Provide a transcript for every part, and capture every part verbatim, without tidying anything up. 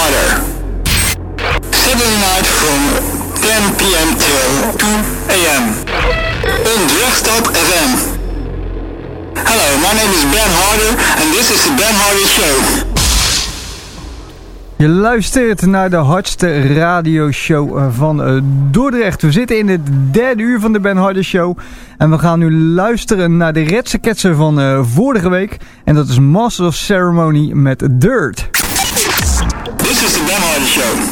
Harder. Saturday night from ten p.m. till two a.m. on Drugstop F M. Hello, my name is Ben Harder and this is the Ben Harder Show. Je luistert naar de hardste radioshow van Dordrecht. We zitten in het derde uur van de Ben Harder Show. En we gaan nu luisteren naar de redse ketsen van uh, vorige week. En dat is Master of Ceremony met Dirt. This is the Ben Harder Show.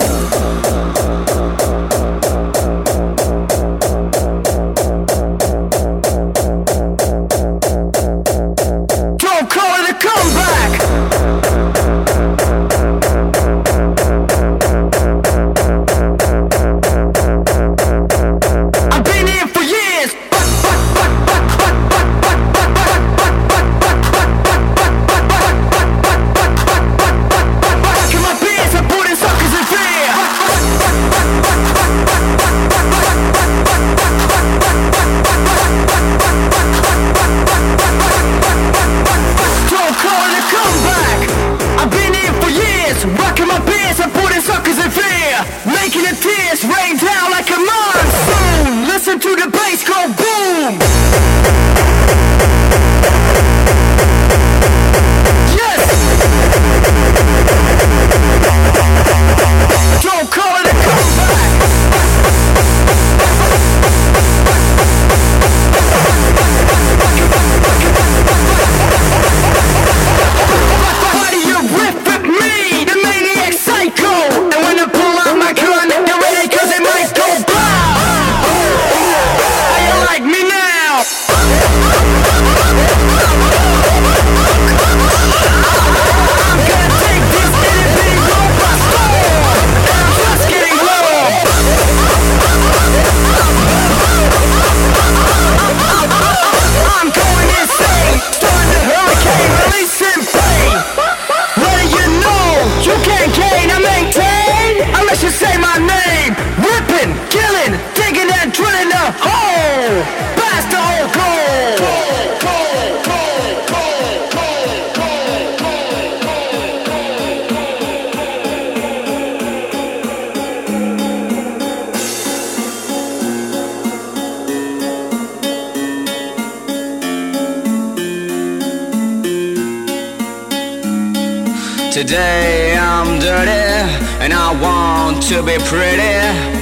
Today I'm dirty and I want to be pretty.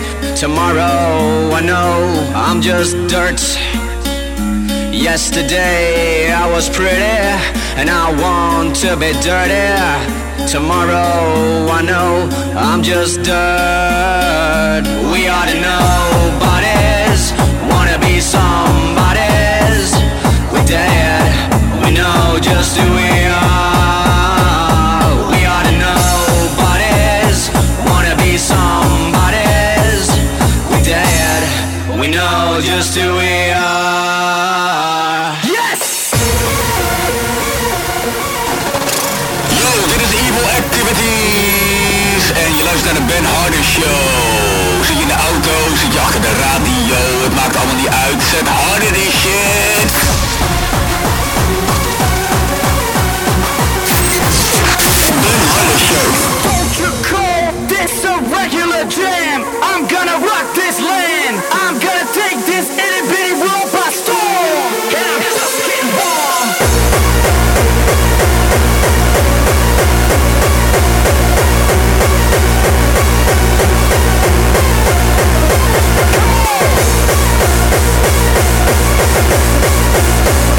Tomorrow I know I'm just dirt. Yesterday I was pretty and I want to be dirty. Tomorrow I know I'm just dirt. We ought to know bodies, wanna be somebody's. We dead, we know just who we are. Somebody's, we dead, we know just who we are. Yes! Yo, dit is Evil Activities en je luistert naar de Ben Harder Show. Zit je in de auto, zit je achter de radio, het maakt allemaal niet uit. Zet harder die shit. Ben Harder Show. It's a regular jam. I'm gonna rock this land. I'm gonna take this itty bitty world by storm. And I'm just getting warm.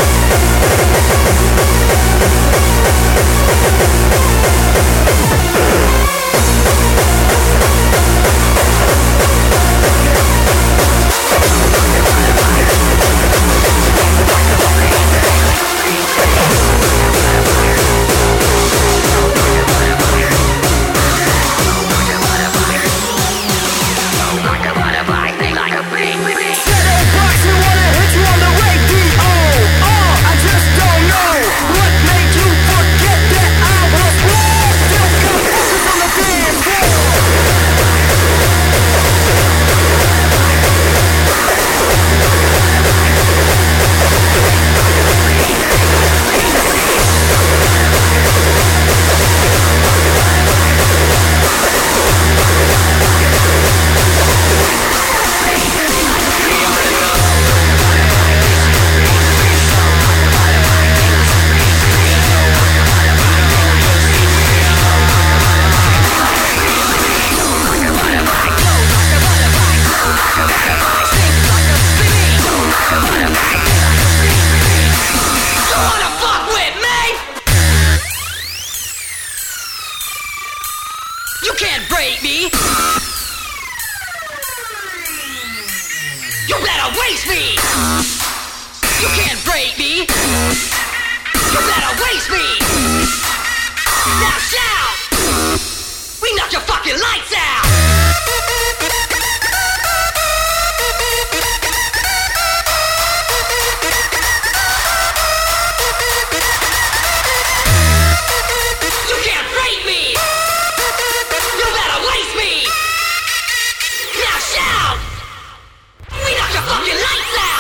Come on. You can't break me. You better waste me. You can't break me. You better waste me. Now shout. We knock your fucking lights out. You can't break me. You better waste me. Now shout. We knock your fucking lights out.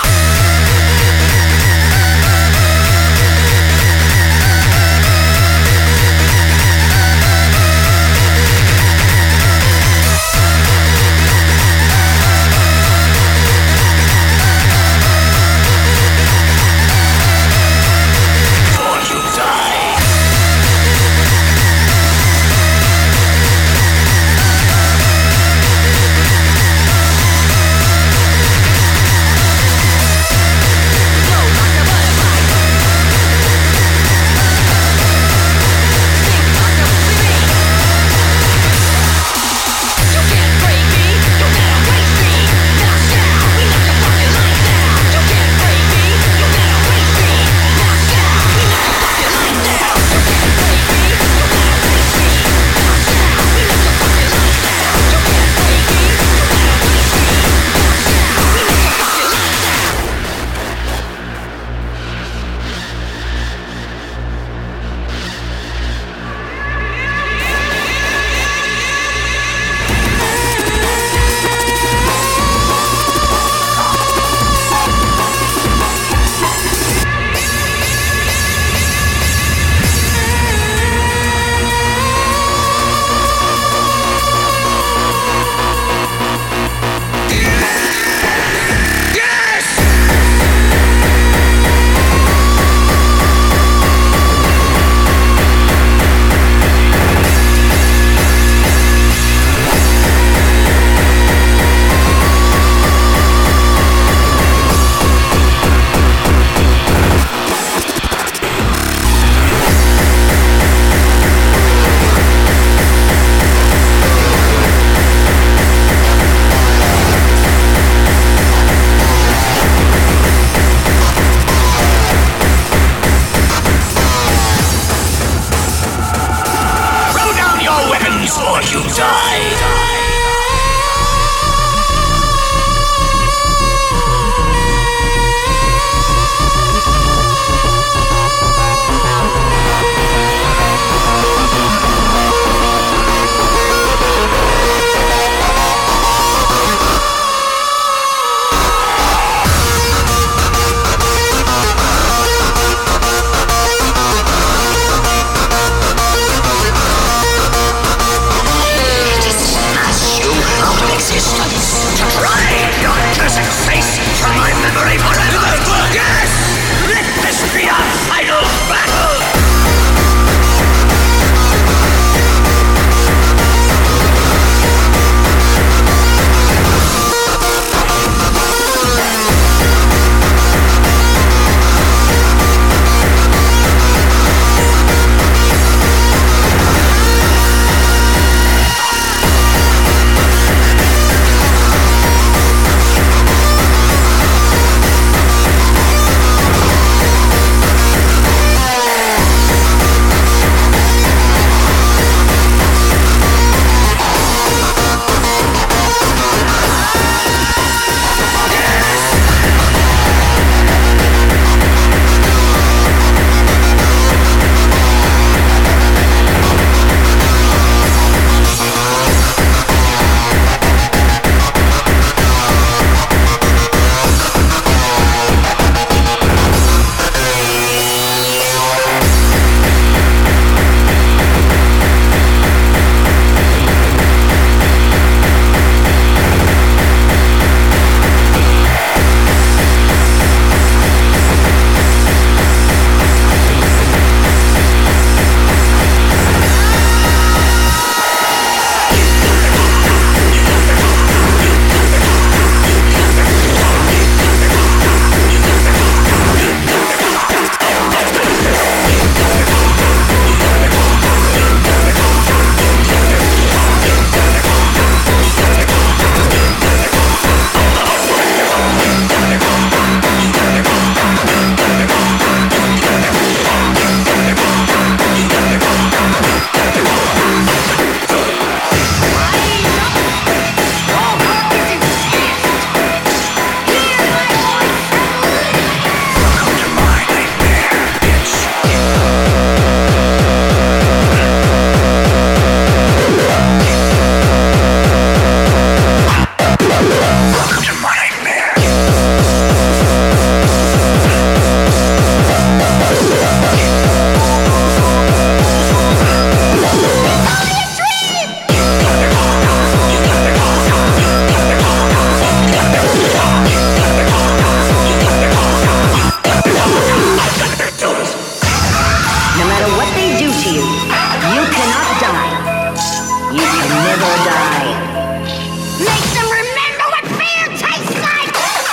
never die. Make them remember what fear tastes like!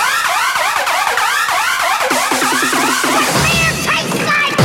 Fear tastes like!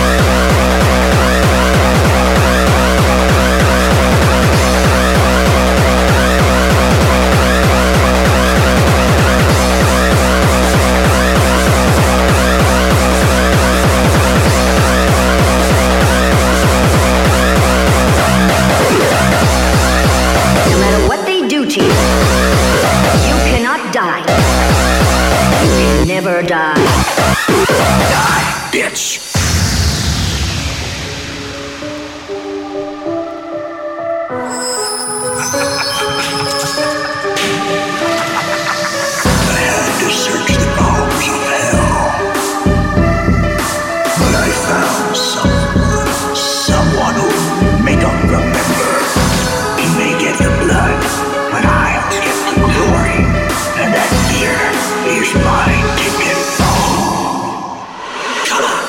No matter what they do to you, you cannot die. You can never die. Die, bitch! I had to search the bowels of hell, but I found someone, someone who'll make them remember. He may get the blood, but I'll get the glory, and that beer is my ticket home. Come on.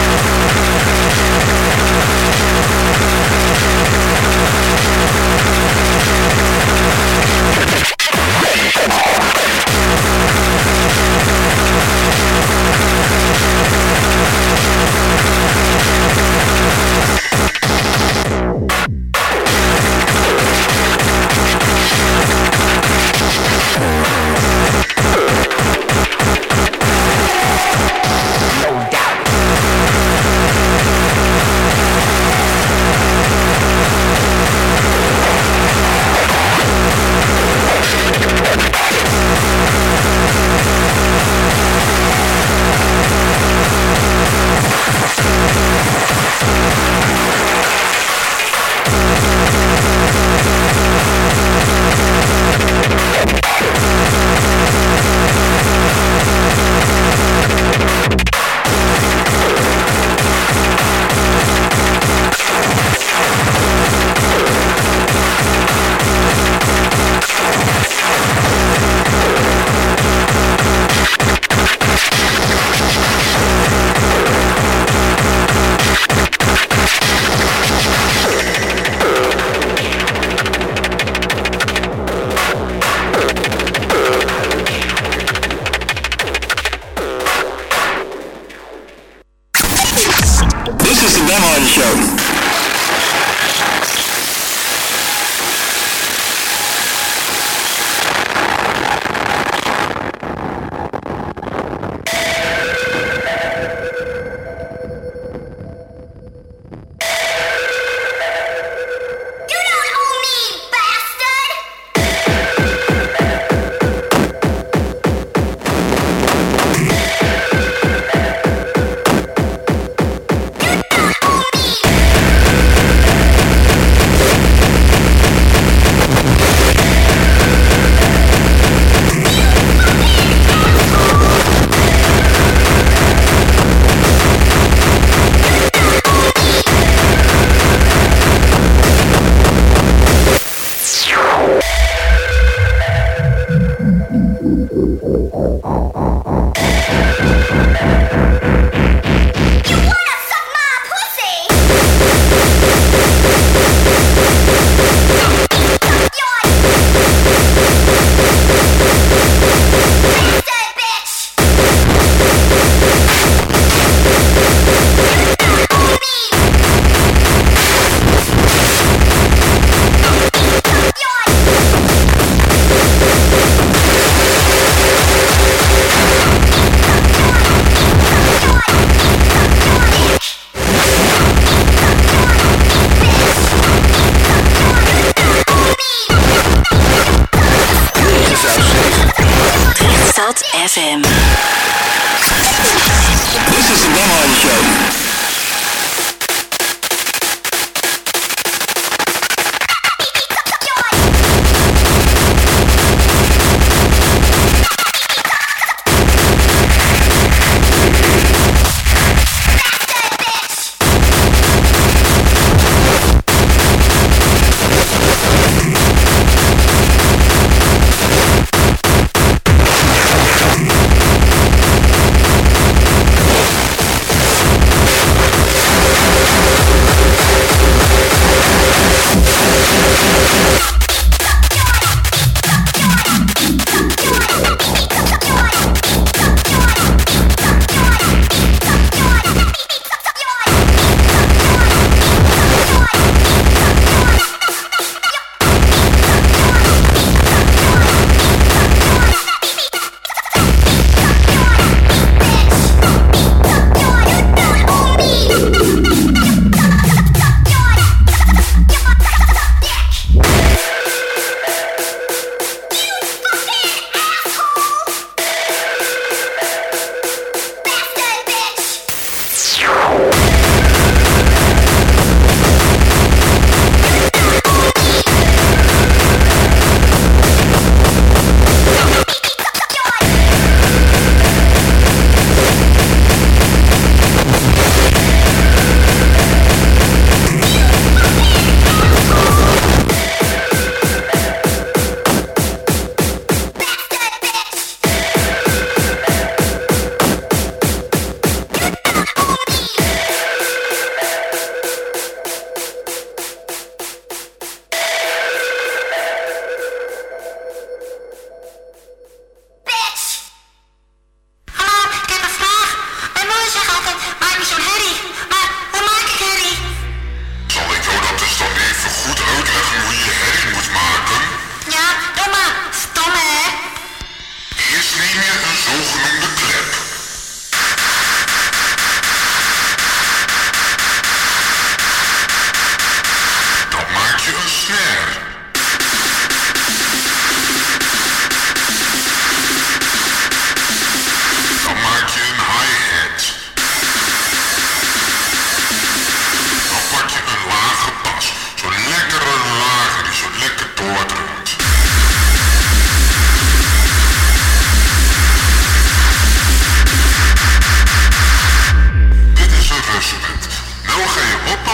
F M. This is the Ben Hardy Show.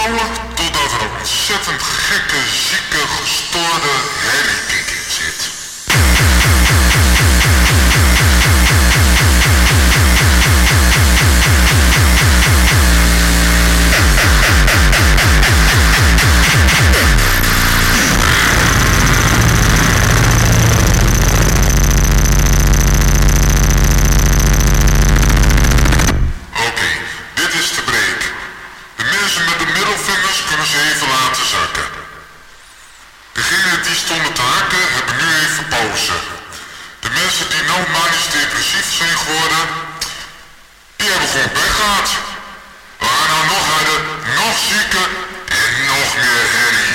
opbouwen totdat er een ontzettend gekke, zieke, gestoorde herriekick in zit. Degenen die stonden te haken hebben nu even pauze. De mensen die nou manisch depressief zijn geworden, die hebben gewoon pech gehad. We gaan nou nog harder, nog zieker en nog meer herrie.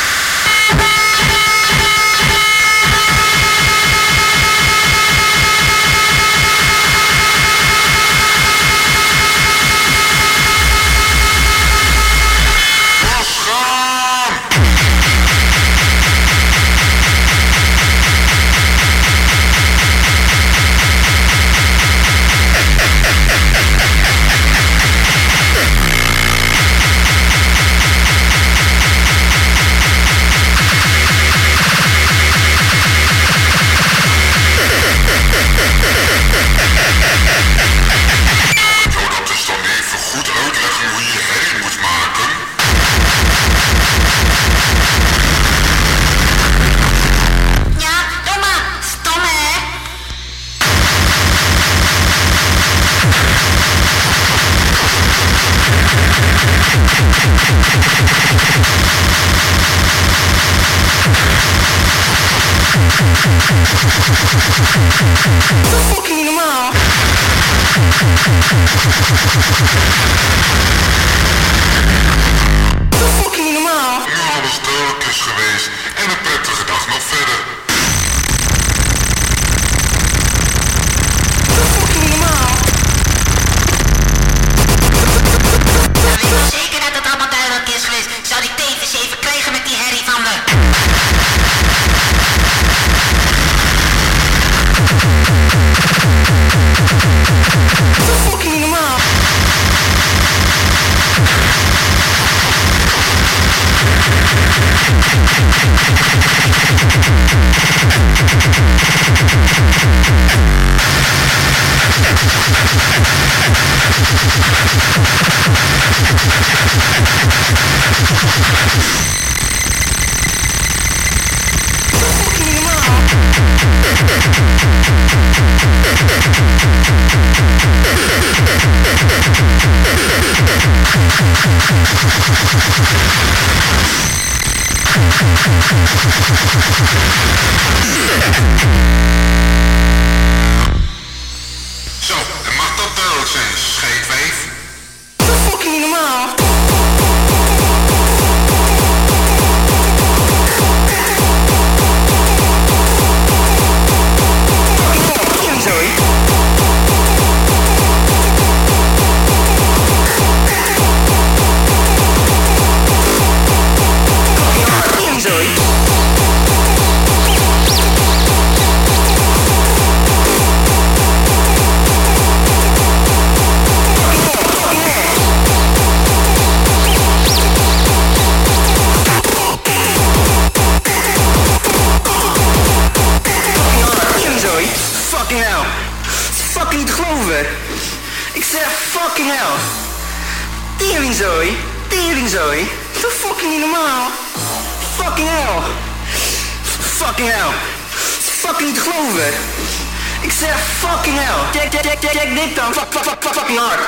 Fucking normaal. Fucking normaal. Nu alles duidelijk is geweest en een prettige dag nog verder. Fucking normaal. Weet je wel zeker dat het allemaal duidelijk is geweest? Zou die tevens even krijgen met die herrie van me? Fucking normaal. Zo, en mag dat duidelijk zijn, scheetwijf? Fucking normaal. Sorry. Sorry. Fucking hell. Het is fucking niet te geloven. Ik zeg fucking hell. Teringzooi. Teringzooi. Doe fucking niet normaal. Fucking hell. Fucking hell. Het is fucking niet te geloven. Ik zeg fucking hell. Check, check, check, check, check dit dan. Fuck, fuck, fuck, fucking hard.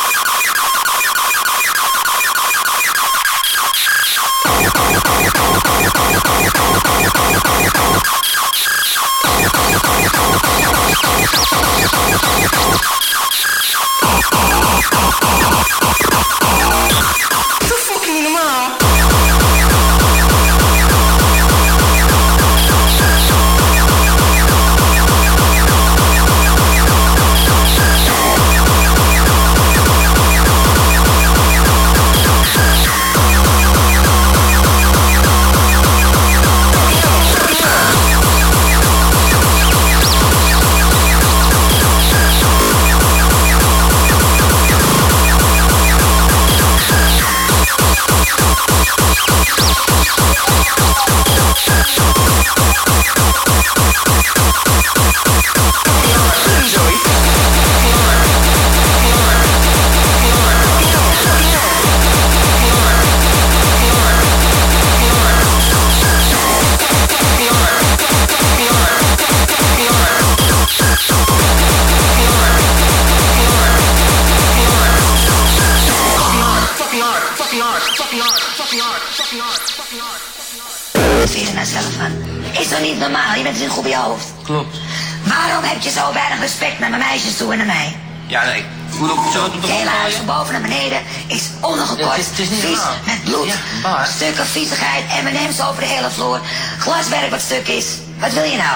Doe fucking niet normaal. hard, fucking hard, fucking hard, fucking hard, fucking hard, fucking hard, fucking hard. Wat vind je er nou zelf van? Is toch niet normaal? Je bent dus goed bij je hoofd. Klopt. Waarom heb je zo weinig respect naar mijn meisjes toe en naar mij? Ja, nee. Hoe doe ik zo op de Het hele huis van boven naar beneden is ongekort, Ja, het is- het is niet vies, normaal. met bloed, Ja, waar? stukken viezigheid, M en M's over de hele vloer, glaswerk wat stuk is. Wat wil je nou?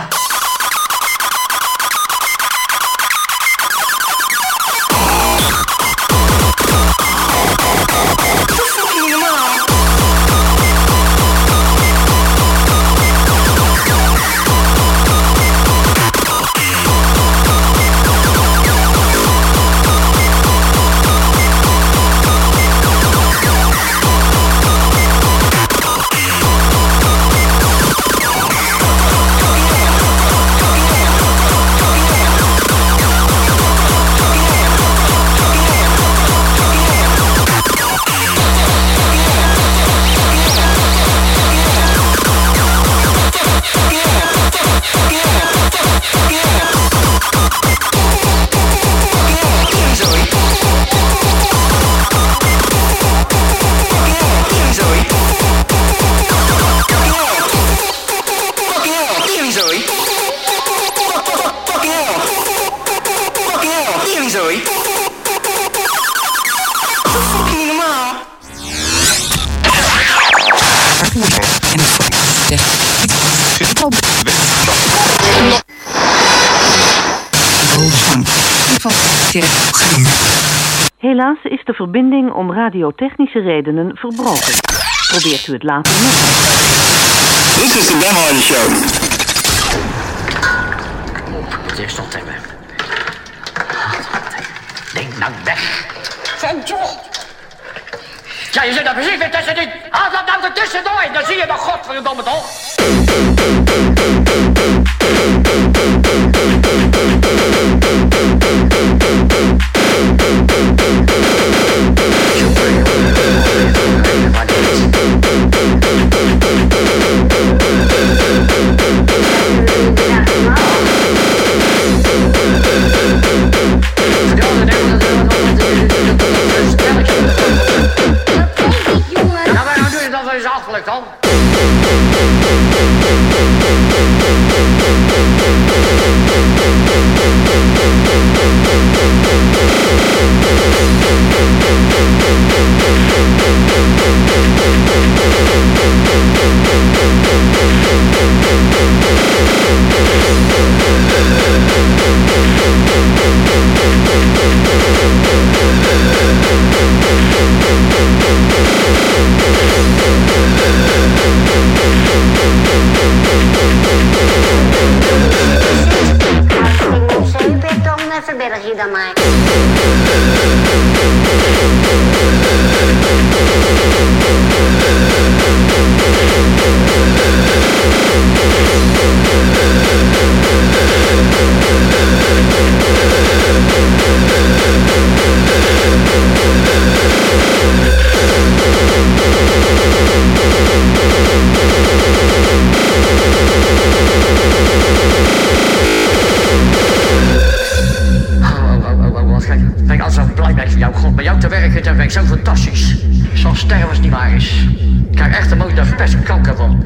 Helaas is de verbinding om radiotechnische redenen verbroken. Probeert u het later nog. This is the Ben Hardy Show. Het is tot hebben. Denk nou weg. Van toch. Ja, je zit er precies weer tussenin. Haal dat nou er tussendoor. Dan zie je nog godverdomme toch. Nou, maar nou doe je dat wel eens afgelijk dan. Verberg je dan maar. Ben ik altijd zo blij mee van jou. God, met jou te werken, dat ben ik zo fantastisch. Zo'n sterren als het niet waar is. Ik krijg echt een mooie de beste kanker van.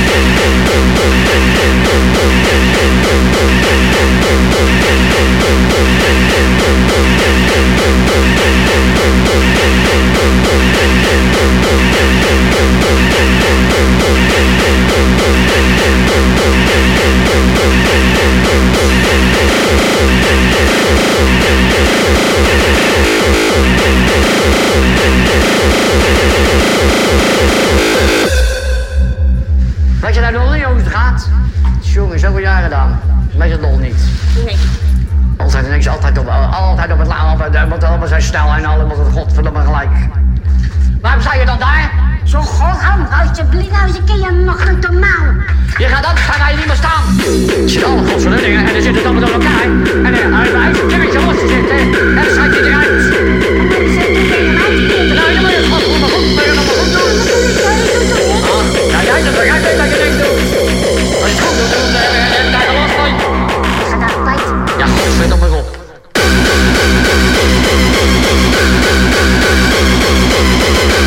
Weet je nou nog niet hoe het gaat? Jongen, zoveel jaren gedaan. Weet je het nog niet? Nee. Altijd niks, altijd op, altijd op het laag, het moet allemaal zijn snel en allemaal het godverdomme gelijk. Waarom sta je dan daar? Zo godham, alsjeblieft, nou eens een keer nog een normaal. Je gaat anders gaan wij niet meer staan. Er zitten alle godverdomme dingen en dan zitten het allemaal door elkaar. En dan hij heeft een kimmetje los te zitten en dan schrijf je eruit. En dan zet je tegen mij te Nou, je moet het godverdomme goed, moet je het allemaal goed doen. Ja, jij doet, jij weet dat je niks doet. Als je het goed doet, dan heb je daar last van. Ja, godverdomme op. Thank you.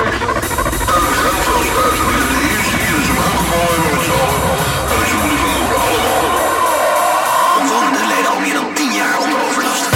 Omwonenden lijden al meer dan tien jaar onder overlast.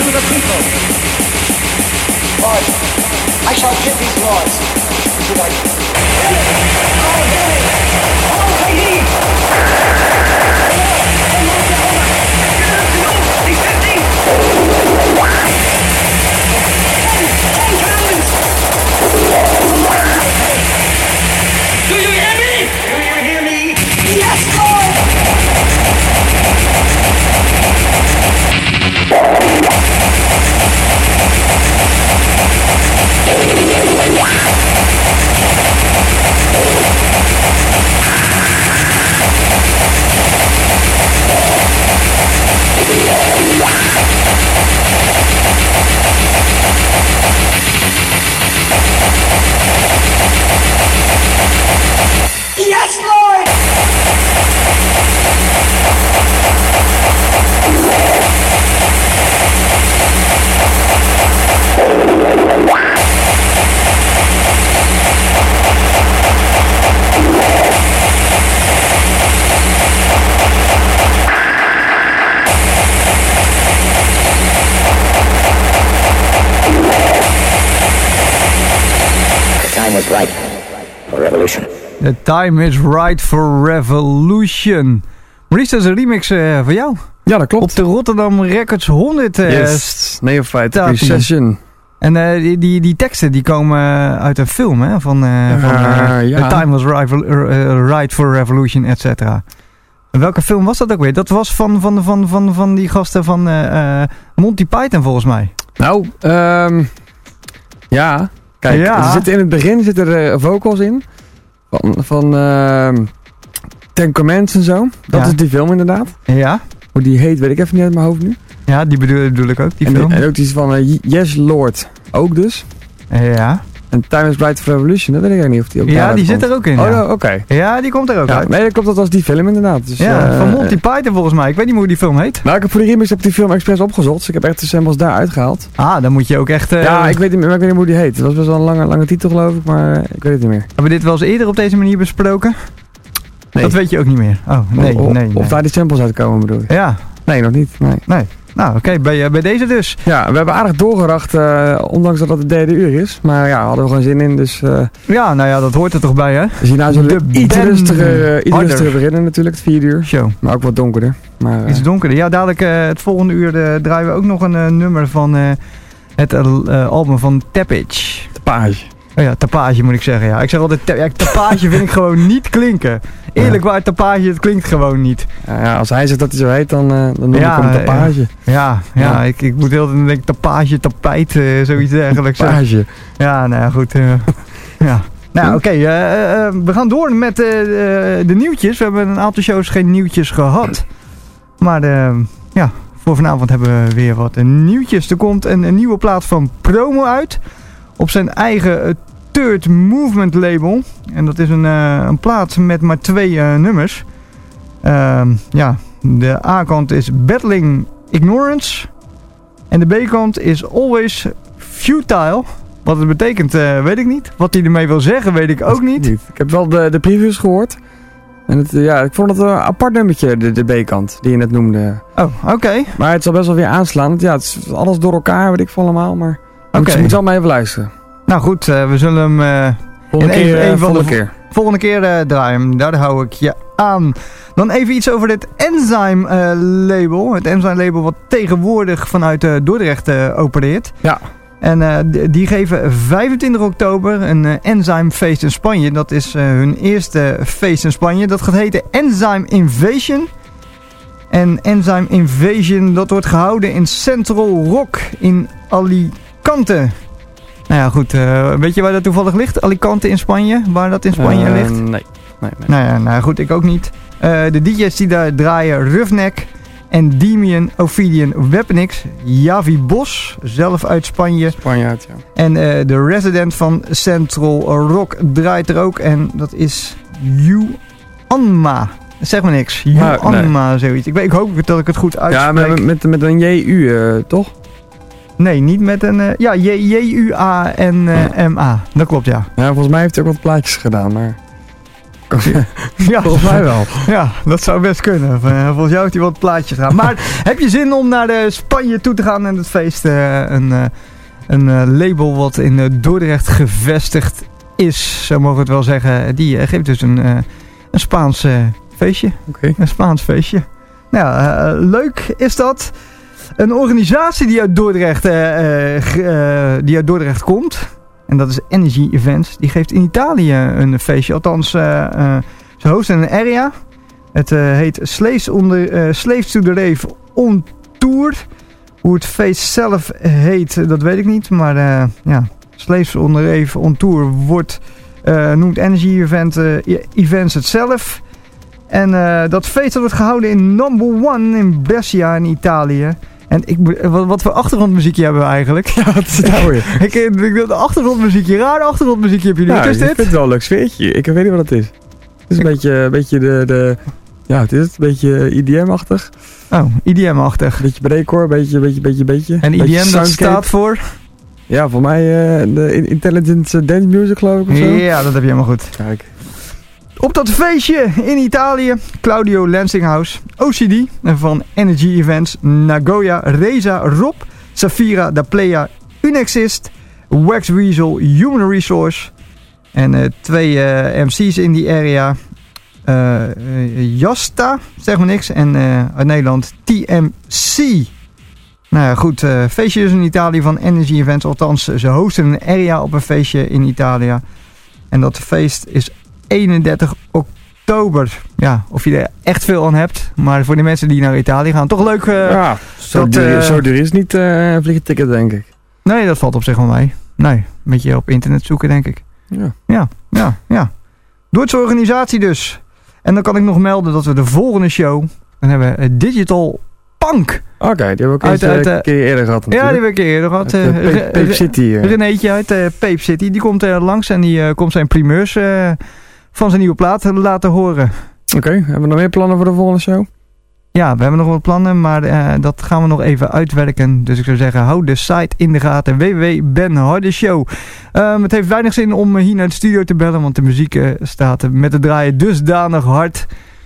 the people. Lord, I shall give these laws to thy... Do you hear me? Do you hear me? Yes, Lord! Yes, Lord! The time was right for revolution. The time is right for revolution. Maurice, dat is een remix uh, van jou. Ja, dat klopt. Op de Rotterdam Records honderd. Uh, yes, Neophyte staat die. Recession. En uh, die, die, die teksten die komen uit een film, hè? Van, uh, uh, van uh, ja. The time was right, uh, right for revolution, et cetera. Welke film was dat ook weer? Dat was van, van, van, van, van die gasten van uh, uh, Monty Python volgens mij. Nou, um, ja. Kijk, ja. er zitten in het begin zitten er uh, vocals in. Van, van uh, Ten Commandments en zo. Dat ja. is die film inderdaad. Ja. Hoe die heet weet ik even niet uit mijn hoofd nu. Ja, die bedoel, bedoel ik ook, die en, film. En ook die van uh, Yes Lord. Ook dus. Ja. En Time is Right for Revolution, dat weet ik eigenlijk niet of die ook Ja, die komt. zit er ook in. Oh, ja, oké. Okay. Ja, die komt er ook ja, uit. Nee, dat klopt, dat was die film inderdaad. Dus, ja, uh, van Monty Python volgens mij. Ik weet niet meer hoe die film heet. Nou, ik heb voor die remix heb ik die film expres opgezocht. Dus ik heb echt de samples daar uitgehaald. Ah, dan moet je ook echt... Uh, ja, ik weet niet meer, maar ik weet niet meer hoe die heet. Het was best wel een lange, lange titel geloof ik, maar uh, ik weet het niet meer. Hebben we dit wel eens eerder op deze manier besproken? Nee. Dat weet je ook niet meer. Oh, nee, of, nee, nee. Of daar die samples uitkomen bedoel je? Ja. Nee, nog niet. Nee. Nee. Nou, oké, okay, bij, uh, bij deze dus. Ja, we hebben aardig doorgeracht, uh, ondanks dat het de derde uur is. Maar ja, hadden we gewoon zin in, dus... Uh, ja, nou ja, dat hoort er toch bij, hè? Dus hierna zullen we iets rustiger, uh, iets rustiger beginnen natuurlijk, het vierde uur. Show. Maar ook wat donkerder. Maar, uh, iets donkerder. Ja, dadelijk uh, het volgende uur uh, draaien we ook nog een uh, nummer van uh, het uh, album van Tapage. Tapage. Oh ja, tapage moet ik zeggen, ja. Ik zeg altijd, ta- ja, tapage vind ik gewoon niet klinken. Eerlijk waar, tapage, het klinkt gewoon niet. Ja, ja, als hij zegt dat hij zo heet, dan, uh, dan noem ja, ik hem tapage. Ja, ja, ja, ja. Ik, ik moet heel tijd denken, tapage, tapijt, uh, zoiets dergelijks. Tapage. Ja, nou ja, goed. Uh, ja. Nou, oké. Okay, uh, uh, we gaan door met uh, uh, de nieuwtjes. We hebben een aantal shows geen nieuwtjes gehad. Maar uh, ja, voor vanavond hebben we weer wat uh, nieuwtjes. Er komt een, een nieuwe plaat van Promo uit. Op zijn eigen uh, Third Movement label. En dat is een, uh, een plaat met maar twee uh, nummers. Uh, ja, de A-kant is Battling Ignorance. En de B-kant is Always Futile. Wat het betekent, uh, weet ik niet. Wat hij ermee wil zeggen, weet ik ook niet. Ik heb wel de, de previews gehoord. En het, ja, ik vond het een apart nummertje, de, de B-kant, die je net noemde. Oh, oké. Okay. Maar het zal best wel weer aanslaan. Ja, het is alles door elkaar, weet ik van allemaal. Maar okay. moet, moet wel maar even luisteren. Nou goed, uh, we zullen hem uh, volgende keer, even, even uh, volgende de, keer. volgende keer uh, draaien. Daar hou ik je aan. Dan even iets over het Enzyme uh, label. Het Enzyme label wat tegenwoordig vanuit uh, Dordrecht uh, opereert. Ja. En uh, d- die geven vijfentwintig oktober een uh, Enzyme feest in Spanje. Dat is uh, hun eerste feest in Spanje. Dat gaat heten Enzyme Invasion. En Enzyme Invasion, dat wordt gehouden in Central Rock in Alicante. Nou ja, goed. Uh, weet je waar dat toevallig ligt? Alicante in Spanje? Waar dat in Spanje uh, ligt? Nee. nee, nee. Nou ja, nou goed, ik ook niet. Uh, de D J's die daar draaien, Roughneck, Endymion, Ophidian, Weaponix, Javi Bos, zelf uit Spanje. Spanje uit, ja. En uh, de resident van Central Rock draait er ook. En dat is Juanma. Zeg maar niks. Juanma, nee. Zoiets. Ik, weet, ik hoop dat ik het goed uitspreek. Ja, met, met, met een J U, uh, toch? Nee, niet met een... Uh, ja, J U A N M A. Dat klopt, ja. Ja, volgens mij heeft hij ook wat plaatjes gedaan, maar... Ja, volgens mij wel. Ja, dat zou best kunnen. Uh, volgens jou heeft hij wat plaatjes gedaan. Maar heb je zin om naar uh, Spanje toe te gaan en het feest? Uh, een uh, een uh, label wat in uh, Dordrecht gevestigd is, zo mogen we het wel zeggen. Die uh, geeft dus een, uh, een Spaans uh, feestje. Okay. Een Spaans feestje. Nou ja, uh, leuk is dat. Een organisatie die uit Dordrecht, uh, uh, die uit Dordrecht komt. En dat is Energy Events. Die geeft in Italië een feestje. Althans, uh, uh, ze hosten een area. Het uh, heet Slaves, onder, uh, Slaves to the Rave on Tour. Hoe het feest zelf heet, dat weet ik niet. Maar uh, ja, Slaves on the Rave on Tour wordt, uh, noemt Energy Event, uh, Events het zelf. En uh, dat feest dat wordt gehouden in Number One in Brescia in Italië. En ik, wat, wat voor achtergrondmuziekje hebben we eigenlijk? Ja, wat is het nou weer? ik ik de achtergrondmuziekje, raar achtergrondmuziekje heb je nu. Ja, Wat is ik dit? vind het wel een leuk sfeertje. Ik weet niet wat het is. Het is een ik... beetje, een beetje de, de... Ja, het is het. Een beetje I D M-achtig. Oh, I D M-achtig. Beetje breakcore, beetje, beetje, beetje, beetje. En I D M dat staat voor? Ja, voor mij uh, de Intelligent Dance Music, geloof ik, of zo. Ja, dat heb je helemaal goed. Kijk. Op dat feestje in Italië, Claudio Lansinghouse, O C D van Energy Events, Nagoya, Reza, Rob, Safira, Da Playa, Unexist, Wax Weasel, Human Resource en uh, twee uh, M C's in die area. Uh, uh, Jasta, zeg maar niks, en uh, uit Nederland T M C. Nou ja, goed, uh, feestje dus in Italië van Energy Events, althans ze hosten een area op een feestje in Italië. En dat feest is eenendertig oktober. Ja, of je er echt veel aan hebt. Maar voor de mensen die naar Italië gaan, toch leuk. Uh, ja, zo, dat, duur, uh, zo duur is niet uh, een vliegenticket, denk ik. Nee, dat valt op zich wel mee. Nee, een beetje op internet zoeken, denk ik. Ja. Ja, ja, ja. Duitse organisatie dus. En dan kan ik nog melden dat we de volgende show, dan hebben we Digital Punk. Oké, okay, die hebben we ook eens uit, uh, een keer eerder gehad natuurlijk. Ja, die hebben we een keer eerder gehad. Uit, uh, Pape, Pape City. Uh. Renéetje uit uh, Pape City. Die komt uh, langs en die uh, komt zijn primeurs uh, van zijn nieuwe plaat laten horen. Oké, okay, hebben we nog meer plannen voor de volgende show? Ja, we hebben nog wat plannen, maar uh, dat gaan we nog even uitwerken. Dus ik zou zeggen, hou de site in de gaten. w w w punt ben harde show. Um, het heeft weinig zin om hier naar de studio te bellen, want de muziek uh, staat met het draaien dusdanig hard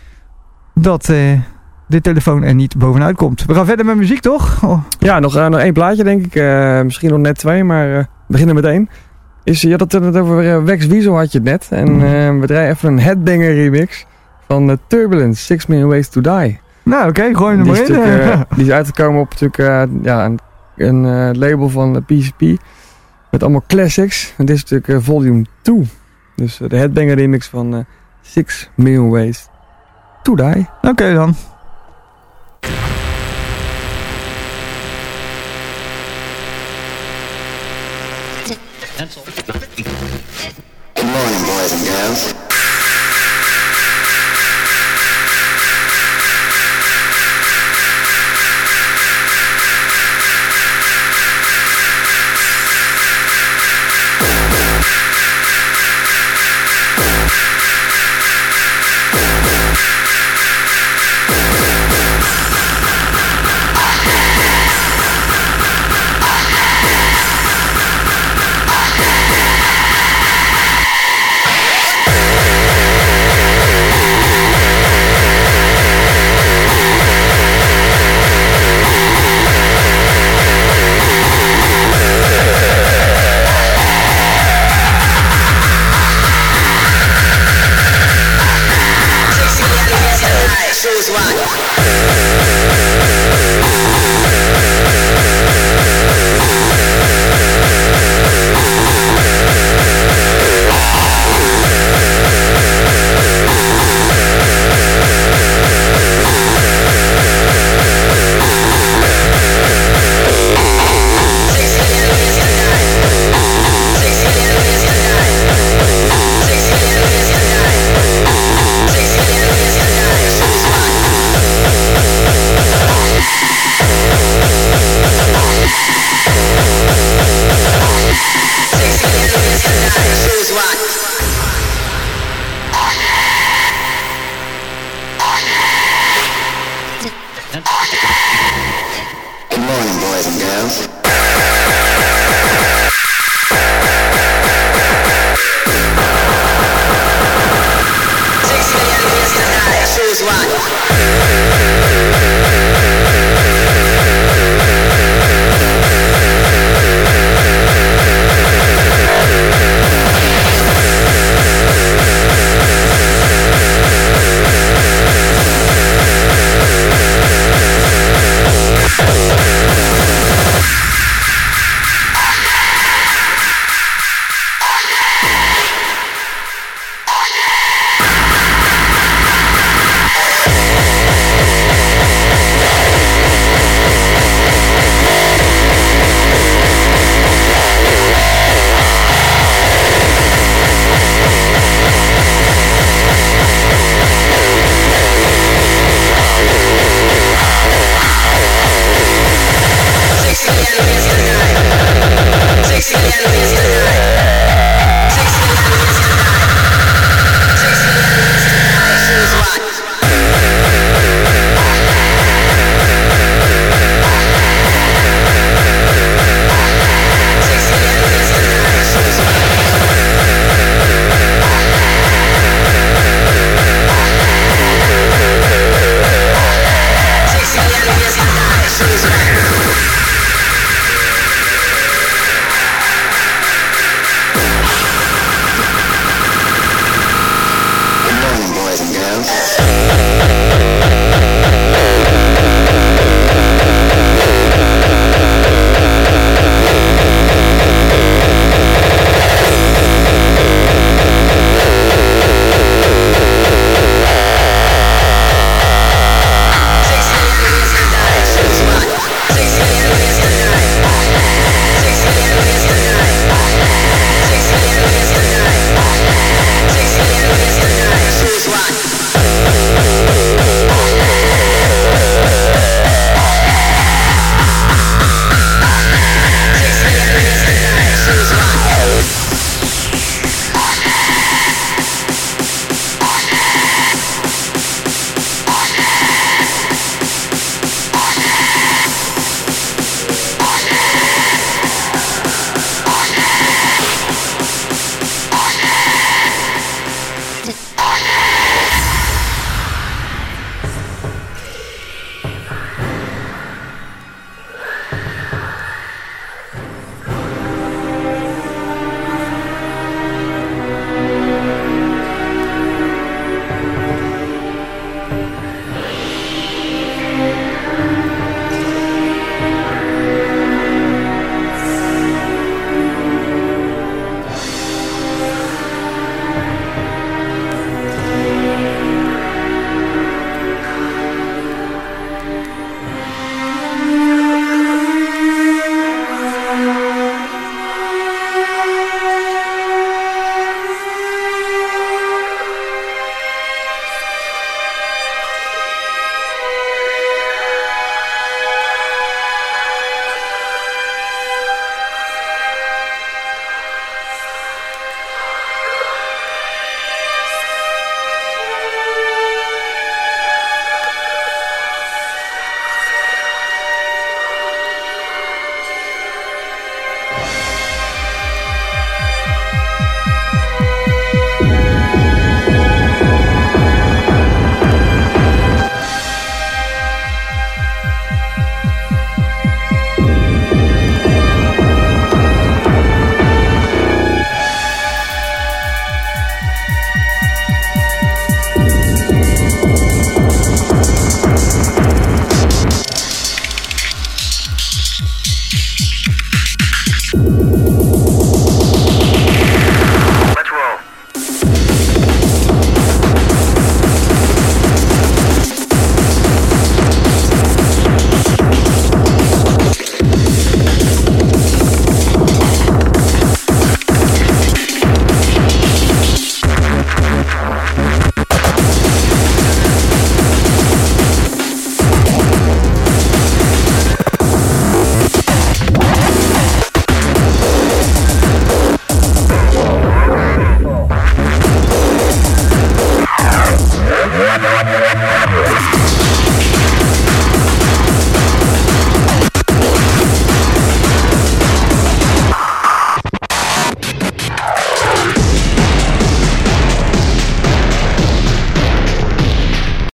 dat uh, de telefoon er niet bovenuit komt. We gaan verder met muziek, toch? Oh. Ja, nog, uh, nog één plaatje denk ik. Uh, misschien nog net twee, maar uh, we beginnen met één. Is, je had het net over uh, Wax Weasel had je het net. En uh, we draaien even een Headbanger remix van uh, Turbulence, Six Million Ways to Die. Nou oké, okay, gooi hem er maar in. Uh, die is uitgekomen op natuurlijk, uh, ja, een, een uh, label van uh, P C P. Met allemaal classics. En dit is natuurlijk uh, volume twee. Dus uh, de Headbanger remix van uh, Six Million Ways to Die. Oké okay, dan. Good morning, boys and girls.